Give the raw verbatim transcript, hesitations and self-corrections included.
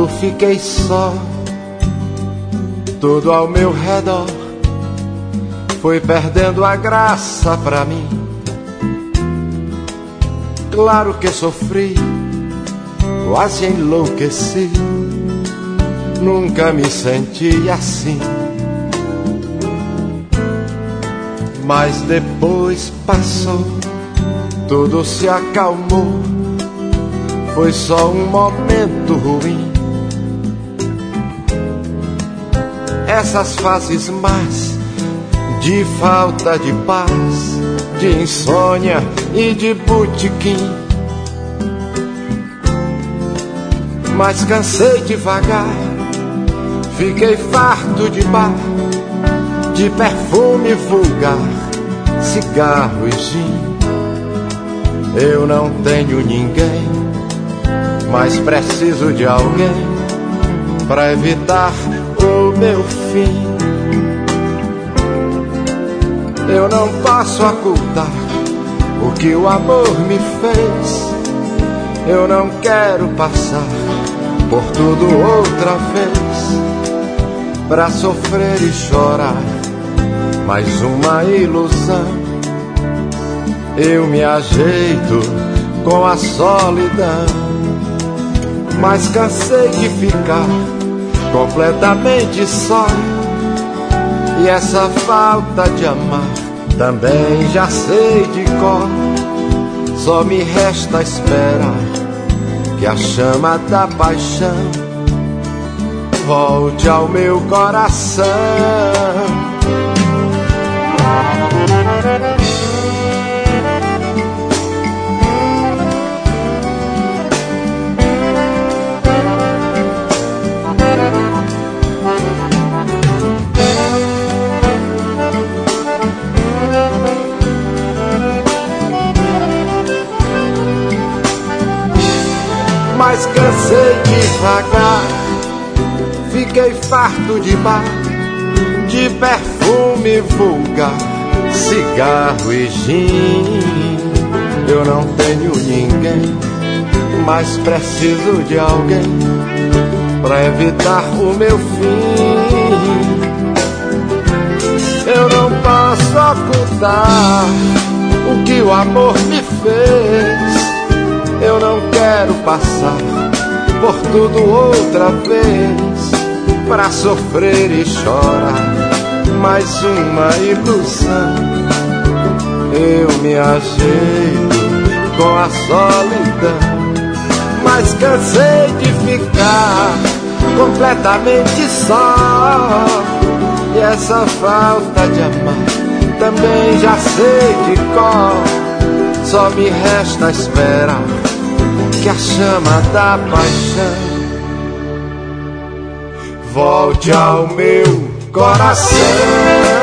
Quando fiquei só, tudo ao meu redor foi perdendo a graça pra mim. Claro que sofri, quase enlouqueci. Nunca me senti assim. Mas depois passou, tudo se acalmou. Foi só um momento ruim. Essas fases más de falta de paz, de insônia e de botequim. Mas cansei devagar, fiquei farto de bar, de perfume vulgar, cigarro e gin. Eu não tenho ninguém, mas preciso de alguém pra evitar o meu fim. Eu não posso ocultar o que o amor me fez. Eu não quero passar por tudo outra vez, pra sofrer e chorar mais uma ilusão. Eu me ajeito com a solidão, mas cansei de ficar completamente só. E essa falta de amar também já sei de cor. Só me resta esperar que a chama da paixão volte ao meu coração. Mas cansei devagar, fiquei farto de bar, de perfume vulgar, cigarro e gin. Eu não tenho ninguém, mas preciso de alguém pra evitar o meu fim. Eu não posso ocultar o que o amor me fez. Eu não quero passar por tudo outra vez, pra sofrer e chorar mais uma ilusão. Eu me ajeito com a solidão, mas cansei de ficar completamente só. E essa falta de amar também já sei de cor. Só me resta esperar que a chama da paixão volte ao meu coração.